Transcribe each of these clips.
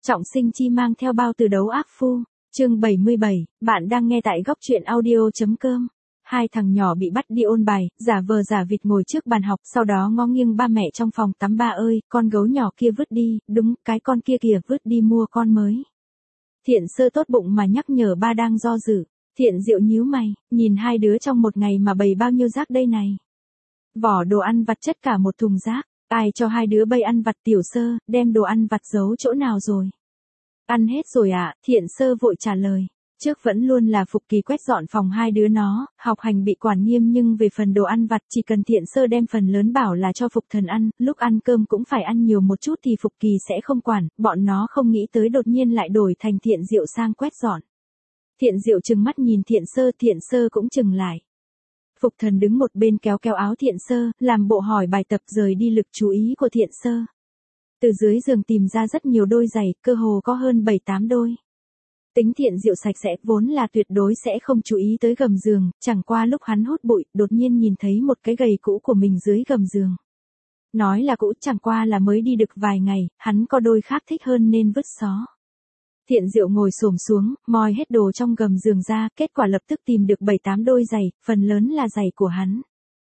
Trọng sinh chi mang theo bao từ đấu ác phu, chương 77, bạn đang nghe tại góc truyện audio.com. Hai thằng nhỏ bị bắt đi ôn bài, giả vờ giả vịt ngồi trước bàn học, sau đó ngó nghiêng ba mẹ trong phòng tắm. Ba ơi, con gấu nhỏ kia vứt đi, đúng, cái con kia kìa, vứt đi mua con mới. Thiện Sơ tốt bụng mà nhắc nhở ba đang do dự. Thiện Diệu nhíu mày, nhìn hai đứa trong một ngày mà bày bao nhiêu rác đây này. Vỏ đồ ăn vặt chất cả một thùng rác. Ai cho hai đứa bày ăn vặt? Tiểu Sơ, đem đồ ăn vặt giấu chỗ nào rồi? Ăn hết rồi ạ, Thiện Sơ vội trả lời. Trước vẫn luôn là Phục Kỳ quét dọn phòng hai đứa nó, học hành bị quản nghiêm, nhưng về phần đồ ăn vặt chỉ cần Thiện Sơ đem phần lớn bảo là cho Phục Thần ăn, lúc ăn cơm cũng phải ăn nhiều một chút thì Phục Kỳ sẽ không quản, bọn nó không nghĩ tới đột nhiên lại đổi thành Thiện Diệu sang quét dọn. Thiện Diệu trừng mắt nhìn Thiện Sơ cũng trừng lại. Phục Thần đứng một bên kéo kéo áo Thiện Sơ, làm bộ hỏi bài tập, rời đi lực chú ý của Thiện Sơ. Từ dưới giường tìm ra rất nhiều đôi giày, cơ hồ có hơn 7-8 đôi. Tính Thiện Diệu sạch sẽ, vốn là tuyệt đối sẽ không chú ý tới gầm giường, chẳng qua lúc hắn hút bụi, đột nhiên nhìn thấy một cái giày cũ của mình dưới gầm giường. Nói là cũ, chẳng qua là mới đi được vài ngày, hắn có đôi khác thích hơn nên vứt xó. Thiện Diệu ngồi xổm xuống, moi hết đồ trong gầm giường ra, kết quả lập tức tìm được 7-8 đôi giày, phần lớn là giày của hắn.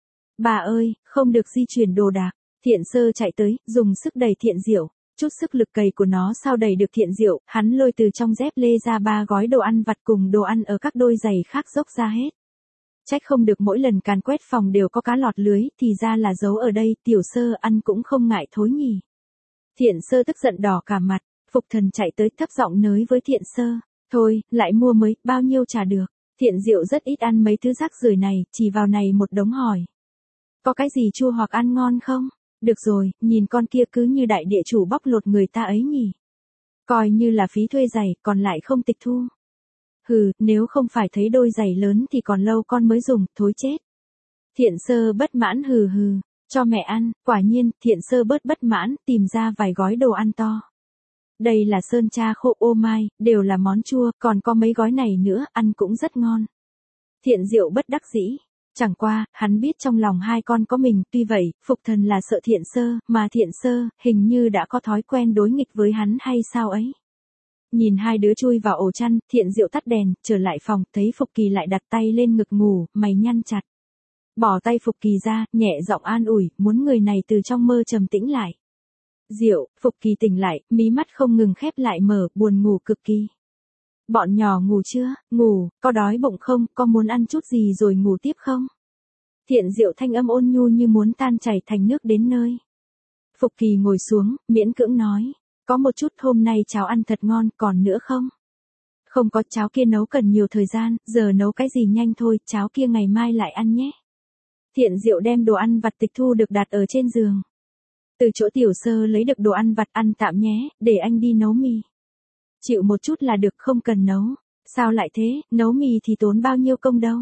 Bà ơi, không được di chuyển đồ đạc. Thiện Sơ chạy tới, dùng sức đẩy Thiện Diệu. Chút sức lực cầy của nó sao đẩy được Thiện Diệu, hắn lôi từ trong dép lê ra 3 gói đồ ăn vặt cùng đồ ăn ở các đôi giày khác dốc ra hết. Trách không được mỗi lần càn quét phòng đều có cá lọt lưới, thì ra là giấu ở đây. Tiểu Sơ ăn cũng không ngại thối nhỉ. Thiện Sơ tức giận đỏ cả mặt. Phục Thần chạy tới thấp giọng nới với Thiện Sơ. Thôi, lại mua mới, bao nhiêu trả được. Thiện Diệu rất ít ăn mấy thứ rác rưởi này, chỉ vào này một đống hỏi. Có cái gì chua hoặc ăn ngon không? Được rồi, nhìn con kia cứ như đại địa chủ bóc lột người ta ấy nhỉ. Coi như là phí thuê giày, còn lại không tịch thu. Hừ, nếu không phải thấy đôi giày lớn thì còn lâu con mới dùng, thối chết. Thiện Sơ bất mãn hừ hừ, cho mẹ ăn. Quả nhiên, Thiện Sơ bất mãn, tìm ra vài gói đồ ăn to. Đây là sơn tra khô, ô mai, đều là món chua, còn có mấy gói này nữa, ăn cũng rất ngon. Thiện Diệu bất đắc dĩ. Chẳng qua, hắn biết trong lòng hai con có mình, tuy vậy, Phục Thần là sợ Thiện Sơ, mà Thiện Sơ, hình như đã có thói quen đối nghịch với hắn hay sao ấy. Nhìn hai đứa chui vào ổ chăn, Thiện Diệu tắt đèn, trở lại phòng, thấy Phục Kỳ lại đặt tay lên ngực ngủ, mày nhăn chặt. Bỏ tay Phục Kỳ ra, nhẹ giọng an ủi, muốn người này từ trong mơ trầm tĩnh lại. Diệu, Phục Kỳ tỉnh lại, mí mắt không ngừng khép lại mở, buồn ngủ cực kỳ. Bọn nhỏ ngủ chưa? Ngủ, có đói bụng không? Có muốn ăn chút gì rồi ngủ tiếp không? Thiện Diệu thanh âm ôn nhu như muốn tan chảy thành nước đến nơi. Phục Kỳ ngồi xuống, miễn cưỡng nói. Có một chút, hôm nay cháo ăn thật ngon, còn nữa không? Không có, cháo kia nấu cần nhiều thời gian, giờ nấu cái gì nhanh thôi, cháo kia ngày mai lại ăn nhé. Thiện Diệu đem đồ ăn vặt tịch thu được đặt ở trên giường. Từ chỗ Tiểu Sơ lấy được đồ ăn vặt, ăn tạm nhé, để anh đi nấu mì. Chịu một chút là được, không cần nấu. Sao lại thế, nấu mì thì tốn bao nhiêu công đâu.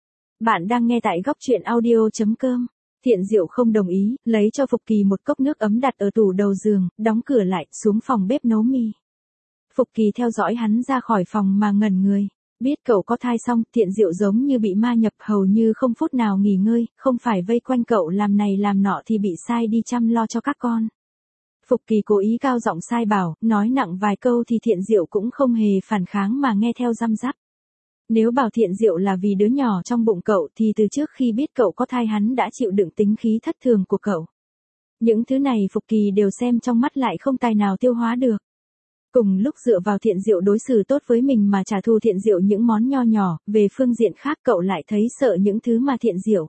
Bạn đang nghe tại góc truyện audio.com. Thiện Diệu không đồng ý, lấy cho Phục Kỳ một cốc nước ấm đặt ở tủ đầu giường, đóng cửa lại, xuống phòng bếp nấu mì. Phục Kỳ theo dõi hắn ra khỏi phòng mà ngẩn người. Biết cậu có thai xong, Thiện Diệu giống như bị ma nhập, hầu như không phút nào nghỉ ngơi, không phải vây quanh cậu làm này làm nọ thì bị sai đi chăm lo cho các con. Phục Kỳ cố ý cao giọng sai bảo, nói nặng vài câu thì Thiện Diệu cũng không hề phản kháng mà nghe theo răm rắp. Nếu bảo Thiện Diệu là vì đứa nhỏ trong bụng cậu thì từ trước khi biết cậu có thai hắn đã chịu đựng tính khí thất thường của cậu. Những thứ này Phục Kỳ đều xem trong mắt lại không tài nào tiêu hóa được. Cùng lúc dựa vào Thiện Diệu đối xử tốt với mình mà trả thù Thiện Diệu những món nho nhỏ, về phương diện khác cậu lại thấy sợ những thứ mà Thiện Diệu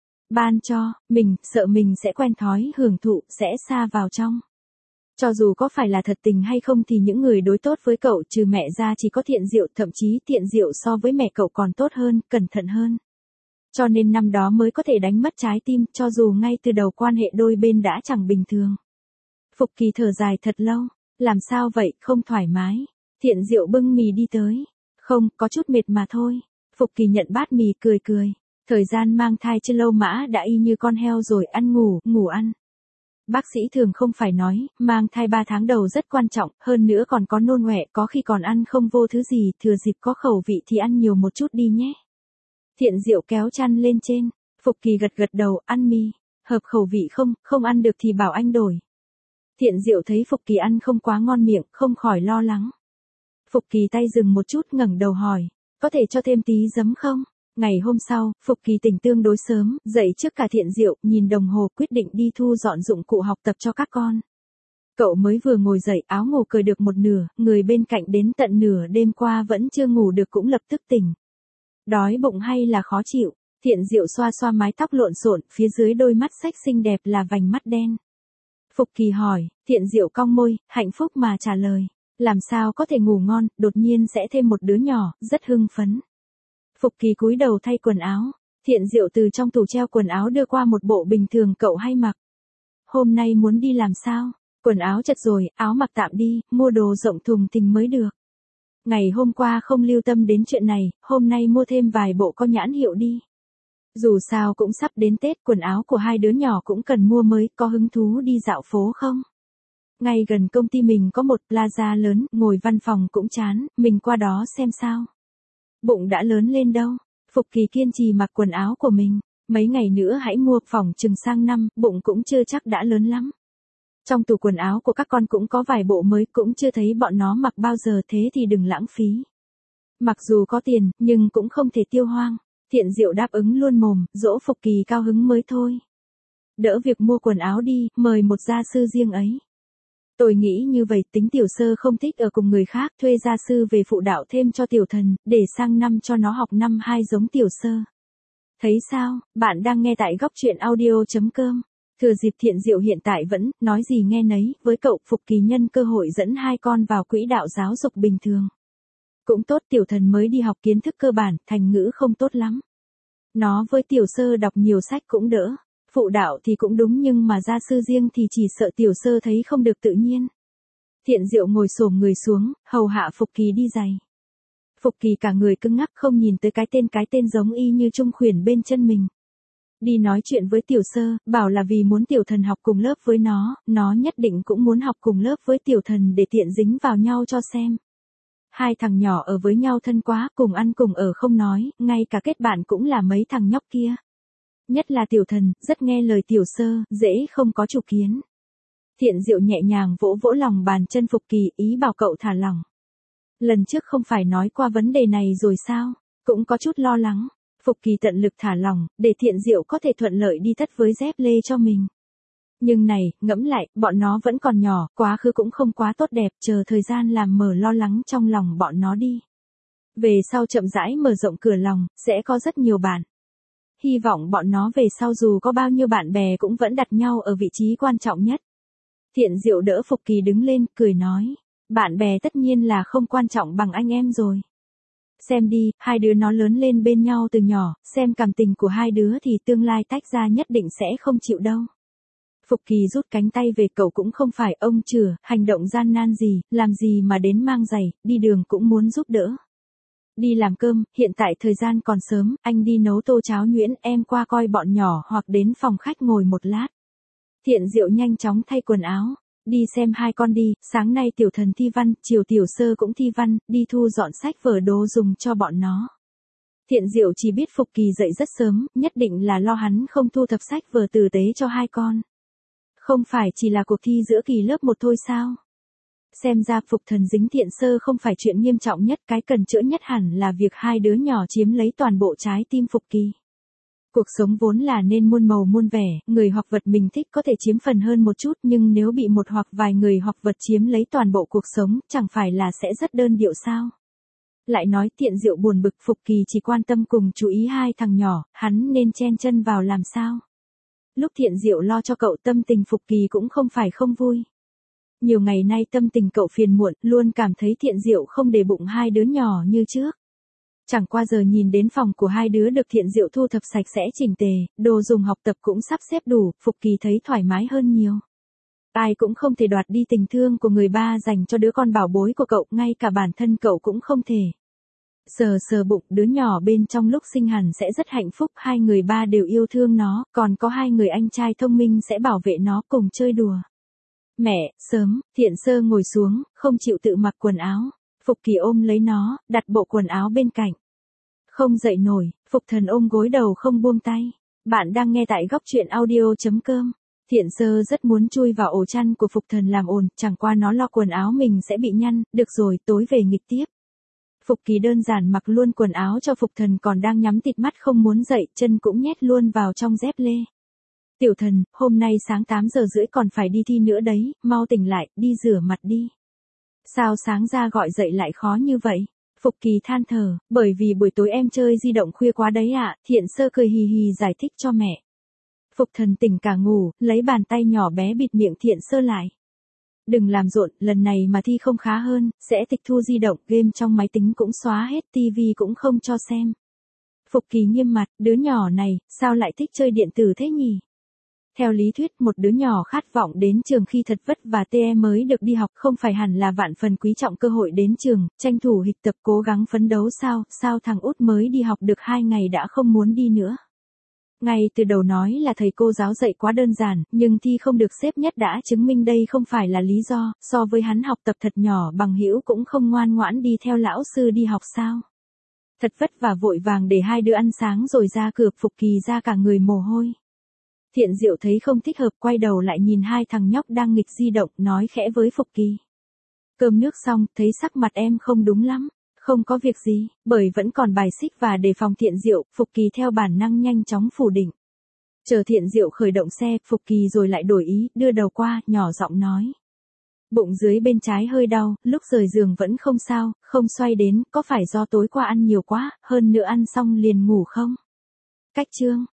ban cho, mình, sợ mình sẽ quen thói hưởng thụ, sẽ sa vào trong. Cho dù có phải là thật tình hay không thì những người đối tốt với cậu trừ mẹ ra chỉ có Thiện Diệu, thậm chí Thiện Diệu so với mẹ cậu còn tốt hơn, cẩn thận hơn. Cho nên năm đó mới có thể đánh mất trái tim, cho dù ngay từ đầu quan hệ đôi bên đã chẳng bình thường. Phục Kỳ thở dài thật lâu, làm sao vậy, không thoải mái. Thiện Diệu bưng mì đi tới. Không, có chút mệt mà thôi. Phục Kỳ nhận bát mì cười cười. Thời gian mang thai chưa lâu mã đã y như con heo rồi, ăn ngủ ăn. Bác sĩ thường không phải nói, mang thai 3 tháng đầu rất quan trọng, hơn nữa còn có nôn ọe, có khi còn ăn không vô thứ gì, thừa dịp có khẩu vị thì ăn nhiều một chút đi nhé. Thiện Diệu kéo chăn lên trên, Phục Kỳ gật đầu, ăn mì, hợp khẩu vị không, không ăn được thì bảo anh đổi. Thiện Diệu thấy Phục Kỳ ăn không quá ngon miệng, không khỏi lo lắng. Phục Kỳ tay dừng một chút ngẩng đầu hỏi, có thể cho thêm tí giấm không? Ngày hôm sau, Phục Kỳ tỉnh tương đối sớm, dậy trước cả Thiện Diệu, nhìn đồng hồ quyết định đi thu dọn dụng cụ học tập cho các con. Cậu mới vừa ngồi dậy, áo ngủ cởi được một nửa, người bên cạnh đến tận nửa đêm qua vẫn chưa ngủ được cũng lập tức tỉnh. Đói bụng hay là khó chịu? Thiện Diệu xoa xoa mái tóc lộn xộn, phía dưới đôi mắt xách xinh đẹp là vành mắt đen. Phục Kỳ hỏi, Thiện Diệu cong môi, hạnh phúc mà trả lời. Làm sao có thể ngủ ngon, đột nhiên sẽ thêm một đứa nhỏ, rất hưng phấn. Phục Kỳ cúi đầu thay quần áo. Thiện Diệu từ trong tủ treo quần áo đưa qua một bộ bình thường cậu hay mặc. Hôm nay muốn đi làm sao? Quần áo chật rồi, áo mặc tạm đi, mua đồ rộng thùng thình mới được. Ngày hôm qua không lưu tâm đến chuyện này, hôm nay mua thêm vài bộ có nhãn hiệu đi. Dù sao cũng sắp đến Tết, quần áo của hai đứa nhỏ cũng cần mua mới, có hứng thú đi dạo phố không? Ngay gần công ty mình có một plaza lớn, ngồi văn phòng cũng chán, mình qua đó xem sao. Bụng đã lớn lên đâu. Phục Kỳ kiên trì mặc quần áo của mình. Mấy ngày nữa hãy mua, phòng chừng sang năm, bụng cũng chưa chắc đã lớn lắm. Trong tủ quần áo của các con cũng có vài bộ mới, cũng chưa thấy bọn nó mặc bao giờ, thế thì đừng lãng phí. Mặc dù có tiền, nhưng cũng không thể tiêu hoang. Thiện Diệu đáp ứng luôn mồm, dỗ Phục Kỳ cao hứng mới thôi. Đỡ việc mua quần áo đi, mời một gia sư riêng ấy. Tôi nghĩ như vậy, tính tiểu sơ không thích ở cùng người khác, thuê gia sư về phụ đạo thêm cho tiểu thần, để sang năm cho nó học năm 2 giống tiểu sơ. Thấy sao, bạn đang nghe tại góc truyện audio.com. Thừa dịp Thiện Diệu hiện tại vẫn, nói gì nghe nấy, với cậu, Phục Kỳ nhân cơ hội dẫn hai con vào quỹ đạo giáo dục bình thường. Cũng tốt, tiểu thần mới đi học kiến thức cơ bản, thành ngữ không tốt lắm. Nó với tiểu sơ đọc nhiều sách cũng đỡ. Phụ đạo thì cũng đúng, nhưng mà gia sư riêng thì chỉ sợ tiểu sơ thấy không được tự nhiên. Thiện Diệu ngồi xổm người xuống, hầu hạ Phục Kỳ đi giày. Phục Kỳ cả người cứng ngắc không nhìn tới cái tên giống y như Trung Khuyển bên chân mình. Đi nói chuyện với tiểu sơ, bảo là vì muốn tiểu thần học cùng lớp với nó nhất định cũng muốn học cùng lớp với tiểu thần để tiện dính vào nhau cho xem. Hai thằng nhỏ ở với nhau thân quá, cùng ăn cùng ở không nói, ngay cả kết bạn cũng là mấy thằng nhóc kia. Nhất là tiểu thần, rất nghe lời tiểu sơ, dễ không có chủ kiến. Thiện Diệu nhẹ nhàng vỗ vỗ lòng bàn chân Phục Kỳ, ý bảo cậu thả lỏng. Lần trước không phải nói qua vấn đề này rồi sao, cũng có chút lo lắng. Phục Kỳ tận lực thả lỏng, để Thiện Diệu có thể thuận lợi đi tất với dép lê cho mình. Nhưng này, ngẫm lại, bọn nó vẫn còn nhỏ, quá khứ cũng không quá tốt đẹp, chờ thời gian làm mở lo lắng trong lòng bọn nó đi. Về sau chậm rãi mở rộng cửa lòng, sẽ có rất nhiều bạn. Hy vọng bọn nó về sau dù có bao nhiêu bạn bè cũng vẫn đặt nhau ở vị trí quan trọng nhất. Thiện Diệu đỡ Phục Kỳ đứng lên, cười nói. Bạn bè tất nhiên là không quan trọng bằng anh em rồi. Xem đi, hai đứa nó lớn lên bên nhau từ nhỏ, xem cảm tình của hai đứa thì tương lai tách ra nhất định sẽ không chịu đâu. Phục Kỳ rút cánh tay về, cậu cũng không phải ông chửa, hành động gian nan gì, làm gì mà đến mang giày, đi đường cũng muốn giúp đỡ. Đi làm cơm, hiện tại thời gian còn sớm, anh đi nấu tô cháo nhuyễn, em qua coi bọn nhỏ hoặc đến phòng khách ngồi một lát. Thiện Diệu nhanh chóng thay quần áo. Đi xem hai con đi, sáng nay tiểu thần thi văn, chiều tiểu sơ cũng thi văn, đi thu dọn sách vở đồ dùng cho bọn nó. Thiện Diệu chỉ biết Phục Kỳ dậy rất sớm, nhất định là lo hắn không thu thập sách vở tử tế cho hai con. Không phải chỉ là cuộc thi giữa kỳ lớp 1 thôi sao? Xem ra Phục Thần dính Thiện Sơ không phải chuyện nghiêm trọng nhất, cái cần chữa nhất hẳn là việc hai đứa nhỏ chiếm lấy toàn bộ trái tim Phục Kỳ. Cuộc sống vốn là nên muôn màu muôn vẻ, người hoặc vật mình thích có thể chiếm phần hơn một chút, nhưng nếu bị một hoặc vài người hoặc vật chiếm lấy toàn bộ cuộc sống, chẳng phải là sẽ rất đơn điệu sao? Lại nói Thiện Diệu buồn bực, Phục Kỳ chỉ quan tâm cùng chú ý hai thằng nhỏ, hắn nên chen chân vào làm sao? Lúc Thiện Diệu lo cho cậu, tâm tình Phục Kỳ cũng không phải không vui. Nhiều ngày nay tâm tình cậu phiền muộn, luôn cảm thấy Thiện Diệu không để bụng hai đứa nhỏ như trước. Chẳng qua giờ nhìn đến phòng của hai đứa được Thiện Diệu thu thập sạch sẽ chỉnh tề, đồ dùng học tập cũng sắp xếp đủ, Phục Kỳ thấy thoải mái hơn nhiều. Ai cũng không thể đoạt đi tình thương của người ba dành cho đứa con bảo bối của cậu, ngay cả bản thân cậu cũng không thể. Sờ sờ bụng, đứa nhỏ bên trong lúc sinh hẳn sẽ rất hạnh phúc, hai người ba đều yêu thương nó, còn có hai người anh trai thông minh sẽ bảo vệ nó cùng chơi đùa. Mẹ, sớm, Thiện Sơ ngồi xuống, không chịu tự mặc quần áo. Phục Kỳ ôm lấy nó, đặt bộ quần áo bên cạnh. Không dậy nổi, Phục Thần ôm gối đầu không buông tay. Bạn đang nghe tại góc truyện audio.com. Thiện Sơ rất muốn chui vào ổ chăn của Phục Thần làm ồn, chẳng qua nó lo quần áo mình sẽ bị nhăn, được rồi, tối về nghịch tiếp. Phục Kỳ đơn giản mặc luôn quần áo cho Phục Thần còn đang nhắm tịt mắt không muốn dậy, chân cũng nhét luôn vào trong dép lê. Tiểu Thần, hôm nay sáng 8 giờ rưỡi còn phải đi thi nữa đấy, mau tỉnh lại, đi rửa mặt đi. Sao sáng ra gọi dậy lại khó như vậy? Phục Kỳ than thở, bởi vì buổi tối em chơi di động khuya quá đấy ạ, Thiện Sơ cười hì hì giải thích cho mẹ. Phục Thần tỉnh cả ngủ, lấy bàn tay nhỏ bé bịt miệng Thiện Sơ lại. Đừng làm rộn, lần này mà thi không khá hơn, sẽ tịch thu di động, game trong máy tính cũng xóa hết, tivi cũng không cho xem. Phục Kỳ nghiêm mặt, đứa nhỏ này, sao lại thích chơi điện tử thế nhỉ? Theo lý thuyết, một đứa nhỏ khát vọng đến trường khi thật vất và TE mới được đi học không phải hẳn là vạn phần quý trọng cơ hội đến trường, tranh thủ hịch tập cố gắng phấn đấu sao thằng út mới đi học được 2 ngày đã không muốn đi nữa. Ngay từ đầu nói là thầy cô giáo dạy quá đơn giản, nhưng thi không được xếp nhất đã chứng minh đây không phải là lý do, so với hắn học tập thật nhỏ bằng hữu cũng không ngoan ngoãn đi theo lão sư đi học sao. Thật vất vả vội vàng để hai đứa ăn sáng rồi ra cửa, Phục Kỳ ra cả người mồ hôi. Thiện Diệu thấy không thích hợp quay đầu lại nhìn hai thằng nhóc đang nghịch di động, nói khẽ với Phục Kỳ. Cơm nước xong, thấy sắc mặt em không đúng lắm. Không có việc gì, bởi vẫn còn bài xích và đề phòng Thiện Diệu, Phục Kỳ theo bản năng nhanh chóng phủ định. Chờ Thiện Diệu khởi động xe, Phục Kỳ rồi lại đổi ý, đưa đầu qua, nhỏ giọng nói. Bụng dưới bên trái hơi đau, lúc rời giường vẫn không sao, không xoay đến, có phải do tối qua ăn nhiều quá, hơn nữa ăn xong liền ngủ không? Cách chương.